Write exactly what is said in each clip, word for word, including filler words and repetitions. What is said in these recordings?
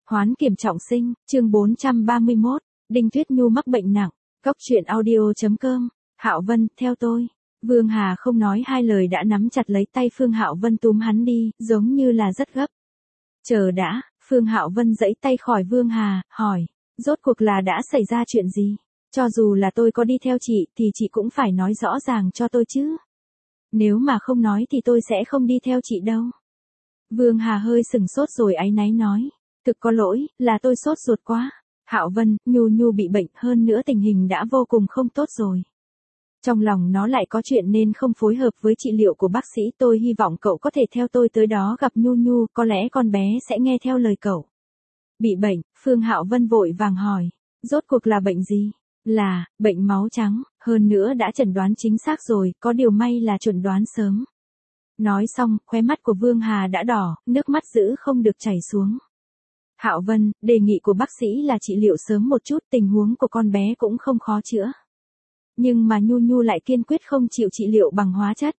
Hoán kiểm trọng sinh, chương bốn trăm ba mươi mốt, Đinh Tuyết Nhu mắc bệnh nặng, Cóc truyện audio.com, Hạo Vân, theo tôi. Vương Hà không nói hai lời đã nắm chặt lấy tay Phương Hạo Vân túm hắn đi, giống như là rất gấp. Chờ đã, Phương Hạo Vân giãy tay khỏi Vương Hà, hỏi, rốt cuộc là đã xảy ra chuyện gì? Cho dù là tôi có đi theo chị thì chị cũng phải nói rõ ràng cho tôi chứ. Nếu mà không nói thì tôi sẽ không đi theo chị đâu. Vương Hà hơi sừng sốt rồi áy náy nói. Thực có lỗi, là tôi sốt ruột quá. Hạo Vân, Nhu Nhu bị bệnh, hơn nữa tình hình đã vô cùng không tốt rồi. Trong lòng nó lại có chuyện nên không phối hợp với trị liệu của bác sĩ. Tôi hy vọng cậu có thể theo tôi tới đó gặp Nhu Nhu, có lẽ con bé sẽ nghe theo lời cậu. Bị bệnh, Phương Hạo Vân vội vàng hỏi. Rốt cuộc là bệnh gì? Là, bệnh máu trắng, hơn nữa đã chẩn đoán chính xác rồi, có điều may là chuẩn đoán sớm. Nói xong, khóe mắt của Vương Hà đã đỏ, nước mắt giữ không được chảy xuống. Hạo Vân, đề nghị của bác sĩ là trị liệu sớm một chút, tình huống của con bé cũng không khó chữa. Nhưng mà Nhu Nhu lại kiên quyết không chịu trị liệu bằng hóa chất.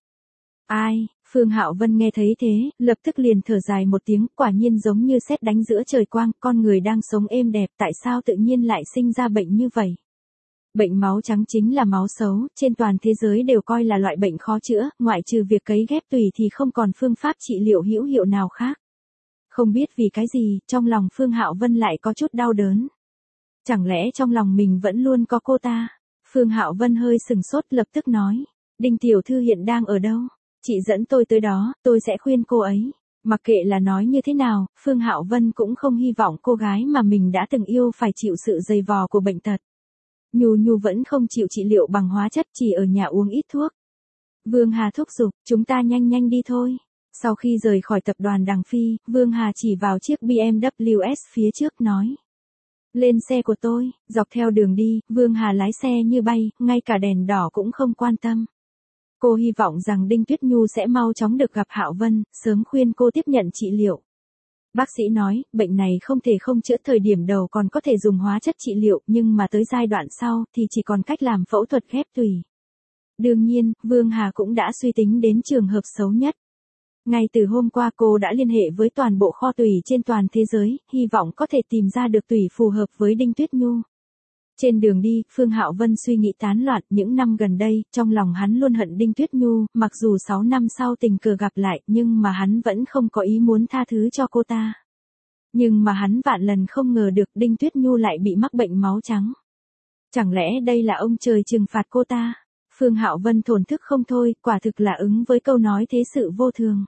Ai, Phương Hạo Vân nghe thấy thế, lập tức liền thở dài một tiếng, quả nhiên giống như sét đánh giữa trời quang, con người đang sống êm đẹp tại sao tự nhiên lại sinh ra bệnh như vậy. Bệnh máu trắng chính là máu xấu, trên toàn thế giới đều coi là loại bệnh khó chữa, ngoại trừ việc cấy ghép tùy thì không còn phương pháp trị liệu hữu hiệu nào khác. Không biết vì cái gì, trong lòng Phương Hạo Vân lại có chút đau đớn. Chẳng lẽ trong lòng mình vẫn luôn có cô ta? Phương Hạo Vân hơi sừng sốt lập tức nói. Đinh tiểu thư hiện đang ở đâu? Chị dẫn tôi tới đó, tôi sẽ khuyên cô ấy. Mặc kệ là nói như thế nào, Phương Hạo Vân cũng không hy vọng cô gái mà mình đã từng yêu phải chịu sự dày vò của bệnh tật. Nhu Nhu vẫn không chịu trị liệu bằng hóa chất, chỉ ở nhà uống ít thuốc. Vương Hà thúc giục, chúng ta nhanh nhanh đi thôi. Sau khi rời khỏi tập đoàn Đằng Phi, Vương Hà chỉ vào chiếc bê em vê ét phía trước nói. Lên xe của tôi, dọc theo đường đi, Vương Hà lái xe như bay, ngay cả đèn đỏ cũng không quan tâm. Cô hy vọng rằng Đinh Tuyết Nhu sẽ mau chóng được gặp Hạo Vân, sớm khuyên cô tiếp nhận trị liệu. Bác sĩ nói, bệnh này không thể không chữa, thời điểm đầu còn có thể dùng hóa chất trị liệu, nhưng mà tới giai đoạn sau thì chỉ còn cách làm phẫu thuật ghép tùy. Đương nhiên, Vương Hà cũng đã suy tính đến trường hợp xấu nhất. Ngay từ hôm qua cô đã liên hệ với toàn bộ kho tùy trên toàn thế giới, hy vọng có thể tìm ra được tùy phù hợp với Đinh Tuyết Nhu. Trên đường đi, Phương Hạo Vân suy nghĩ tán loạn, những năm gần đây, trong lòng hắn luôn hận Đinh Tuyết Nhu, mặc dù sáu năm sau tình cờ gặp lại, nhưng mà hắn vẫn không có ý muốn tha thứ cho cô ta. Nhưng mà hắn vạn lần không ngờ được Đinh Tuyết Nhu lại bị mắc bệnh máu trắng. Chẳng lẽ đây là ông trời trừng phạt cô ta? Phương Hạo Vân thổn thức không thôi, quả thực là ứng với câu nói thế sự vô thường.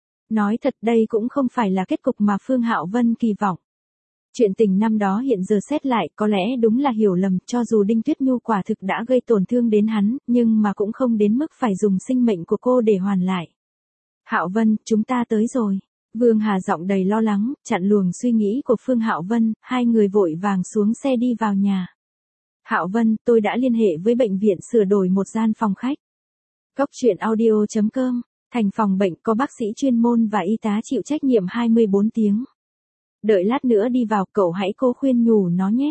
Nói thật đây cũng không phải là kết cục mà Phương Hạo Vân kỳ vọng. Chuyện tình năm đó hiện giờ xét lại có lẽ đúng là hiểu lầm, cho dù Đinh Tuyết Nhu quả thực đã gây tổn thương đến hắn, nhưng mà cũng không đến mức phải dùng sinh mệnh của cô để hoàn lại. Hạo Vân, chúng ta tới rồi. Vương Hà giọng đầy lo lắng, chặn luồng suy nghĩ của Phương Hạo Vân, hai người vội vàng xuống xe đi vào nhà. Hạo Vân, tôi đã liên hệ với bệnh viện sửa đổi một gian phòng khách. Cóc truyện audio.com, thành phòng bệnh có bác sĩ chuyên môn và y tá chịu trách nhiệm hai mươi bốn tiếng. Đợi lát nữa đi vào, cậu hãy cố khuyên nhủ nó nhé.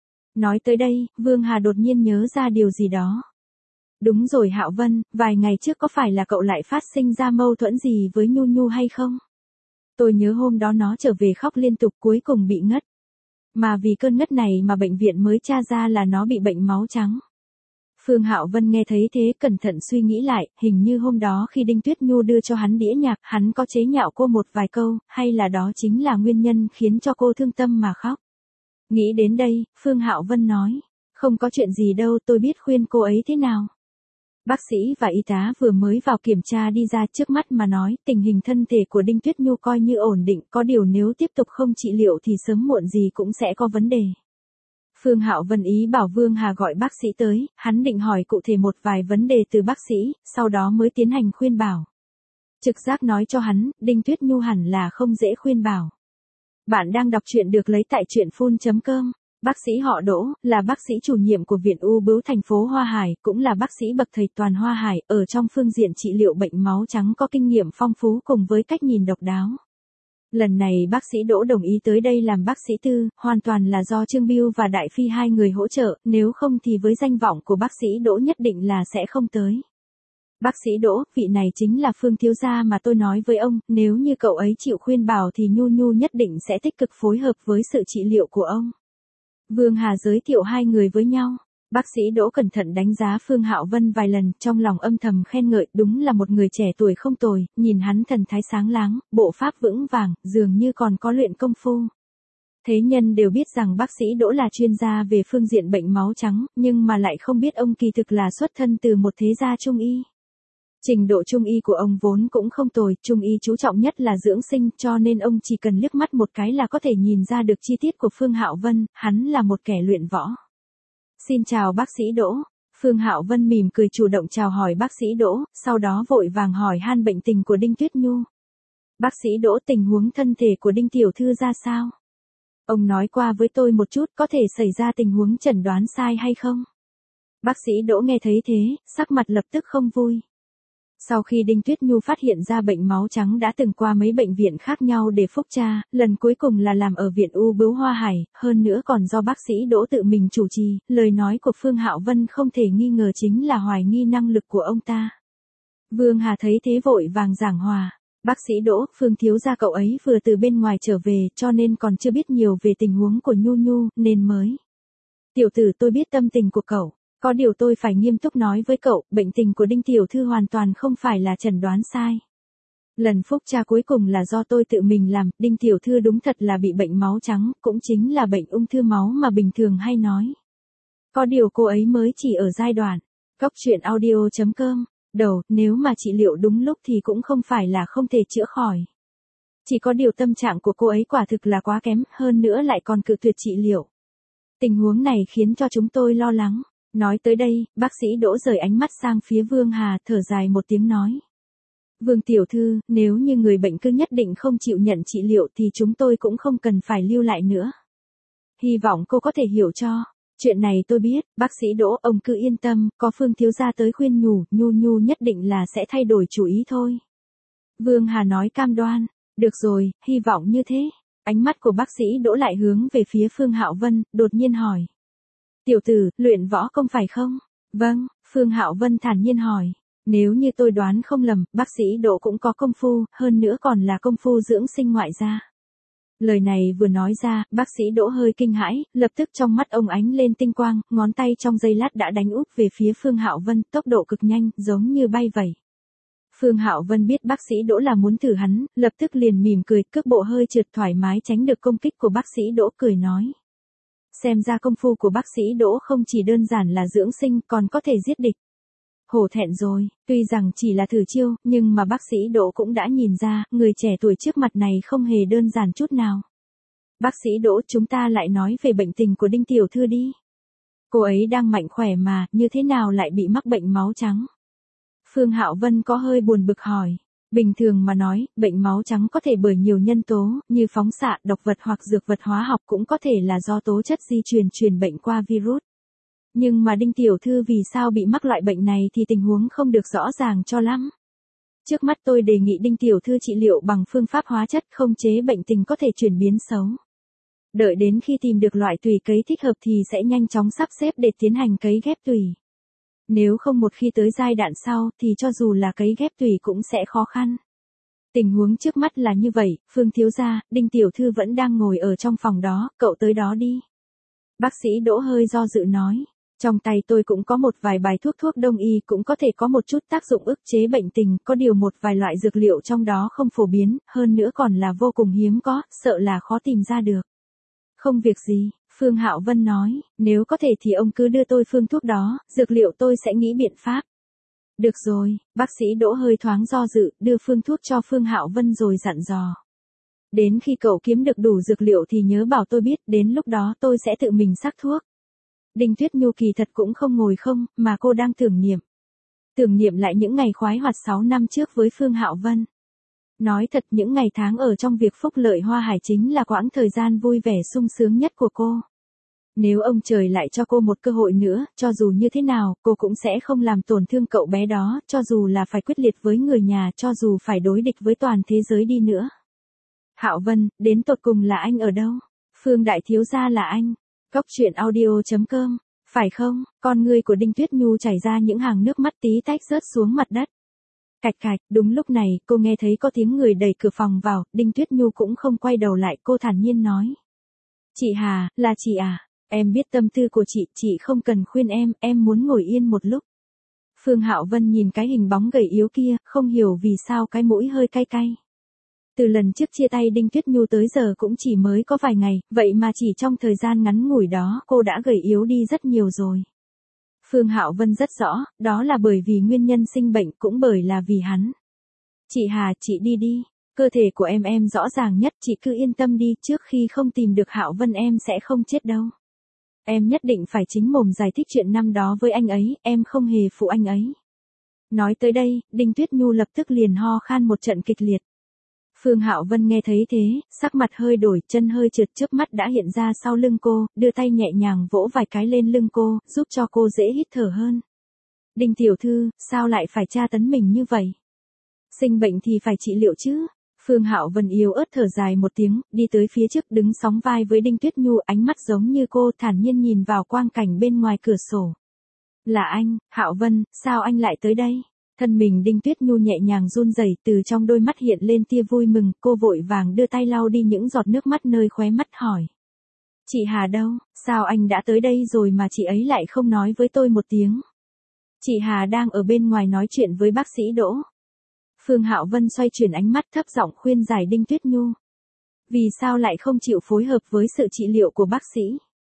Nói tới đây, Vương Hà đột nhiên nhớ ra điều gì đó. Đúng rồi Hạo Vân, vài ngày trước có phải là cậu lại phát sinh ra mâu thuẫn gì với Nhu Nhu hay không? Tôi nhớ hôm đó nó trở về khóc liên tục cuối cùng bị ngất. Mà vì cơn ngất này mà bệnh viện mới tra ra là nó bị bệnh máu trắng. Phương Hạo Vân nghe thấy thế cẩn thận suy nghĩ lại, hình như hôm đó khi Đinh Tuyết Nhu đưa cho hắn đĩa nhạc, hắn có chế nhạo cô một vài câu, hay là đó chính là nguyên nhân khiến cho cô thương tâm mà khóc. Nghĩ đến đây, Phương Hạo Vân nói, không có chuyện gì đâu, tôi biết khuyên cô ấy thế nào. Bác sĩ và y tá vừa mới vào kiểm tra đi ra, trước mắt mà nói, tình hình thân thể của Đinh Tuyết Nhu coi như ổn định, có điều nếu tiếp tục không trị liệu thì sớm muộn gì cũng sẽ có vấn đề. Phương Hạo Vân ý bảo Vương Hà gọi bác sĩ tới, hắn định hỏi cụ thể một vài vấn đề từ bác sĩ, sau đó mới tiến hành khuyên bảo. Trực giác nói cho hắn, Đinh Tuyết Nhu hẳn là không dễ khuyên bảo. Bạn đang đọc truyện được lấy tại truyện phun chấm com. Bác sĩ họ Đỗ, là bác sĩ chủ nhiệm của Viện U Bướu thành phố Hoa Hải, cũng là bác sĩ bậc thầy toàn Hoa Hải, ở trong phương diện trị liệu bệnh máu trắng có kinh nghiệm phong phú cùng với cách nhìn độc đáo. Lần này bác sĩ Đỗ đồng ý tới đây làm bác sĩ tư, hoàn toàn là do Trương Biêu và Đại Phi hai người hỗ trợ, nếu không thì với danh vọng của bác sĩ Đỗ nhất định là sẽ không tới. Bác sĩ Đỗ, vị này chính là Phương thiếu gia mà tôi nói với ông, nếu như cậu ấy chịu khuyên bảo thì Nhu Nhu nhất định sẽ tích cực phối hợp với sự trị liệu của ông. Vương Hà giới thiệu hai người với nhau. Bác sĩ Đỗ cẩn thận đánh giá Phương Hạo Vân vài lần, trong lòng âm thầm khen ngợi, đúng là một người trẻ tuổi không tồi, nhìn hắn thần thái sáng láng, bộ pháp vững vàng, dường như còn có luyện công phu. Thế nhân đều biết rằng bác sĩ Đỗ là chuyên gia về phương diện bệnh máu trắng, nhưng mà lại không biết ông kỳ thực là xuất thân từ một thế gia trung y. Trình độ trung y của ông vốn cũng không tồi, trung y chú trọng nhất là dưỡng sinh, cho nên ông chỉ cần liếc mắt một cái là có thể nhìn ra được chi tiết của Phương Hạo Vân, hắn là một kẻ luyện võ. Xin chào bác sĩ Đỗ. Phương Hạo Vân mỉm cười chủ động chào hỏi bác sĩ Đỗ, sau đó vội vàng hỏi han bệnh tình của Đinh Tuyết Nhu. Bác sĩ Đỗ, tình huống thân thể của Đinh tiểu thư ra sao? Ông nói qua với tôi một chút, có thể xảy ra tình huống chẩn đoán sai hay không? Bác sĩ Đỗ nghe thấy thế, sắc mặt lập tức không vui. Sau khi Đinh Tuyết Nhu phát hiện ra bệnh máu trắng đã từng qua mấy bệnh viện khác nhau để phúc tra, lần cuối cùng là làm ở viện U Bướu Hoa Hải, hơn nữa còn do bác sĩ Đỗ tự mình chủ trì, lời nói của Phương Hạo Vân không thể nghi ngờ chính là hoài nghi năng lực của ông ta. Vương Hà thấy thế vội vàng giảng hòa. Bác sĩ Đỗ, Phương thiếu gia cậu ấy vừa từ bên ngoài trở về cho nên còn chưa biết nhiều về tình huống của Nhu Nhu, nên mới. Tiểu tử, tôi biết tâm tình của cậu. Có điều tôi phải nghiêm túc nói với cậu, bệnh tình của Đinh tiểu thư hoàn toàn không phải là chẩn đoán sai. Lần phúc tra cuối cùng là do tôi tự mình làm, Đinh tiểu thư đúng thật là bị bệnh máu trắng, cũng chính là bệnh ung thư máu mà bình thường hay nói. Có điều cô ấy mới chỉ ở giai đoạn. Cóc truyện audio chấm com. Đầu, nếu mà trị liệu đúng lúc thì cũng không phải là không thể chữa khỏi. Chỉ có điều tâm trạng của cô ấy quả thực là quá kém, hơn nữa lại còn cự tuyệt trị liệu. Tình huống này khiến cho chúng tôi lo lắng. Nói tới đây, bác sĩ Đỗ rời ánh mắt sang phía Vương Hà, thở dài một tiếng nói. Vương tiểu thư, nếu như người bệnh cứ nhất định không chịu nhận trị liệu thì chúng tôi cũng không cần phải lưu lại nữa. Hy vọng cô có thể hiểu cho. Chuyện này tôi biết, bác sĩ Đỗ, ông cứ yên tâm, có Phương thiếu gia tới khuyên nhủ, Nhu Nhu nhất định là sẽ thay đổi chủ ý thôi. Vương Hà nói cam đoan. Được rồi, hy vọng như thế. Ánh mắt của bác sĩ Đỗ lại hướng về phía Phương Hạo Vân, đột nhiên hỏi. Tiểu tử, luyện võ không phải không? Vâng, Phương Hạo Vân thản nhiên hỏi. Nếu như tôi đoán không lầm, bác sĩ Đỗ cũng có công phu, hơn nữa còn là công phu dưỡng sinh ngoại gia. Lời này vừa nói ra, bác sĩ Đỗ hơi kinh hãi, lập tức trong mắt ông ánh lên tinh quang, ngón tay trong giây lát đã đánh úp về phía Phương Hạo Vân, tốc độ cực nhanh, giống như bay vậy. Phương Hạo Vân biết bác sĩ Đỗ là muốn thử hắn, lập tức liền mỉm cười, cước bộ hơi trượt thoải mái tránh được công kích của bác sĩ Đỗ, cười nói. Xem ra công phu của bác sĩ Đỗ không chỉ đơn giản là dưỡng sinh, còn có thể giết địch. Hổ thẹn rồi, tuy rằng chỉ là thử chiêu, nhưng mà bác sĩ Đỗ cũng đã nhìn ra, người trẻ tuổi trước mặt này không hề đơn giản chút nào. Bác sĩ Đỗ, chúng ta lại nói về bệnh tình của Đinh tiểu thư đi. Cô ấy đang mạnh khỏe mà, như thế nào lại bị mắc bệnh máu trắng? Phương Hạo Vân có hơi buồn bực hỏi. Bình thường mà nói, bệnh máu trắng có thể bởi nhiều nhân tố, như phóng xạ, độc vật hoặc dược vật hóa học, cũng có thể là do tố chất di truyền truyền bệnh qua virus. Nhưng mà Đinh tiểu thư vì sao bị mắc loại bệnh này thì tình huống không được rõ ràng cho lắm. Trước mắt tôi đề nghị Đinh tiểu thư trị liệu bằng phương pháp hóa chất, không chế bệnh tình có thể chuyển biến xấu. Đợi đến khi tìm được loại tùy cấy thích hợp thì sẽ nhanh chóng sắp xếp để tiến hành cấy ghép tùy. Nếu không một khi tới giai đoạn sau thì cho dù là cấy ghép tùy cũng sẽ khó khăn. Tình huống trước mắt là như vậy, Phương thiếu gia, Đinh tiểu thư vẫn đang ngồi ở trong phòng đó, cậu tới đó đi. Bác sĩ Đỗ hơi do dự nói. Trong tay tôi cũng có một vài bài thuốc thuốc đông y cũng có thể có một chút tác dụng ức chế bệnh tình, có điều một vài loại dược liệu trong đó không phổ biến, hơn nữa còn là vô cùng hiếm có, sợ là khó tìm ra được. Không việc gì, Phương Hạo Vân nói, nếu có thể thì ông cứ đưa tôi phương thuốc đó, dược liệu tôi sẽ nghĩ biện pháp. Được rồi, bác sĩ Đỗ hơi thoáng do dự, đưa phương thuốc cho Phương Hạo Vân rồi dặn dò. Đến khi cậu kiếm được đủ dược liệu thì nhớ bảo tôi biết, đến lúc đó tôi sẽ tự mình sắc thuốc. Đinh Tuyết Nhu kỳ thật cũng không ngồi không, mà cô đang tưởng niệm. Tưởng niệm lại những ngày khoái hoạt sáu năm trước với Phương Hạo Vân. Nói thật, những ngày tháng ở trong việc phúc lợi Hoa Hải chính là quãng thời gian vui vẻ sung sướng nhất của cô. Nếu ông trời lại cho cô một cơ hội nữa, cho dù như thế nào, cô cũng sẽ không làm tổn thương cậu bé đó, cho dù là phải quyết liệt với người nhà, cho dù phải đối địch với toàn thế giới đi nữa. Hạo Vân, đến tột cùng là anh ở đâu? Phương đại thiếu gia là anh. Cóc truyện audio chấm com Phải không? Con ngươi của Đinh Tuyết Nhu chảy ra những hàng nước mắt tí tách rớt xuống mặt đất. Cạch cạch, đúng lúc này, cô nghe thấy có tiếng người đẩy cửa phòng vào, Đinh Tuyết Nhu cũng không quay đầu lại, cô thản nhiên nói. Chị Hà, là chị à? Em biết tâm tư của chị, chị không cần khuyên em, em muốn ngồi yên một lúc. Phương Hạo Vân nhìn cái hình bóng gầy yếu kia, không hiểu vì sao cái mũi hơi cay cay. Từ lần trước chia tay Đinh Tuyết Nhu tới giờ cũng chỉ mới có vài ngày, vậy mà chỉ trong thời gian ngắn ngủi đó cô đã gầy yếu đi rất nhiều rồi. Phương Hạo Vân rất rõ, đó là bởi vì nguyên nhân sinh bệnh cũng bởi là vì hắn. Chị Hà, chị đi đi, cơ thể của em em rõ ràng nhất, chị cứ yên tâm đi, trước khi không tìm được Hạo Vân em sẽ không chết đâu. Em nhất định phải chính mồm giải thích chuyện năm đó với anh ấy, em không hề phụ anh ấy. Nói tới đây, Đinh Tuyết Nhu lập tức liền ho khan một trận kịch liệt. Phương Hạo Vân nghe thấy thế, sắc mặt hơi đổi, chân hơi trượt, chớp mắt đã hiện ra sau lưng cô, đưa tay nhẹ nhàng vỗ vài cái lên lưng cô, giúp cho cô dễ hít thở hơn. Đinh tiểu thư, sao lại phải tra tấn mình như vậy? Sinh bệnh thì phải trị liệu chứ. Phương Hạo Vân yếu ớt thở dài một tiếng, đi tới phía trước đứng sóng vai với Đinh Tuyết Nhu, ánh mắt giống như cô, thản nhiên nhìn vào quang cảnh bên ngoài cửa sổ. Là anh, Hạo Vân, sao anh lại tới đây? Thân mình Đinh Tuyết Nhu nhẹ nhàng run rẩy, từ trong đôi mắt hiện lên tia vui mừng, cô vội vàng đưa tay lau đi những giọt nước mắt nơi khóe mắt hỏi. Chị Hà đâu, sao anh đã tới đây rồi mà chị ấy lại không nói với tôi một tiếng? Chị Hà đang ở bên ngoài nói chuyện với bác sĩ Đỗ. Phương Hạo Vân xoay chuyển ánh mắt thấp giọng khuyên giải Đinh Tuyết Nhu. Vì sao lại không chịu phối hợp với sự trị liệu của bác sĩ?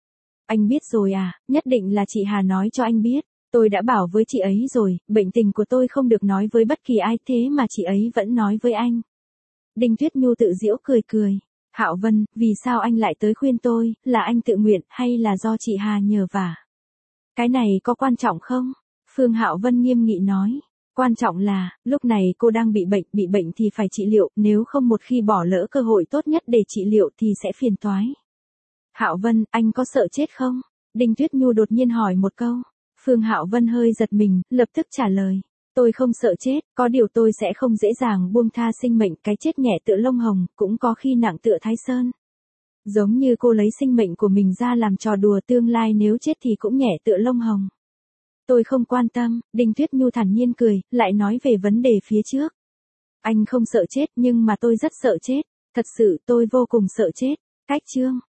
Anh biết rồi à, nhất định là chị Hà nói cho anh biết. Tôi đã bảo với chị ấy rồi, bệnh tình của tôi không được nói với bất kỳ ai, thế mà chị ấy vẫn nói với anh. Đinh Tuyết Nhu tự giễu cười cười. Hạo Vân, vì sao anh lại tới khuyên tôi, là anh tự nguyện hay là do chị Hà nhờ vả? Cái này có quan trọng không? Phương Hạo Vân nghiêm nghị nói. Quan trọng là, lúc này cô đang bị bệnh, bị bệnh thì phải trị liệu, nếu không một khi bỏ lỡ cơ hội tốt nhất để trị liệu thì sẽ phiền toái. Hạo Vân, anh có sợ chết không? Đinh Tuyết Nhu đột nhiên hỏi một câu. Phương Hạo Vân hơi giật mình, lập tức trả lời. Tôi không sợ chết, có điều tôi sẽ không dễ dàng buông tha sinh mệnh, cái chết nhẹ tựa lông hồng, cũng có khi nặng tựa Thái Sơn. Giống như cô lấy sinh mệnh của mình ra làm trò đùa, tương lai nếu chết thì cũng nhẹ tựa lông hồng. Tôi không quan tâm, Đinh Tuyết Nhu thản nhiên cười, lại nói về vấn đề phía trước. Anh không sợ chết nhưng mà tôi rất sợ chết, thật sự tôi vô cùng sợ chết. Cách chương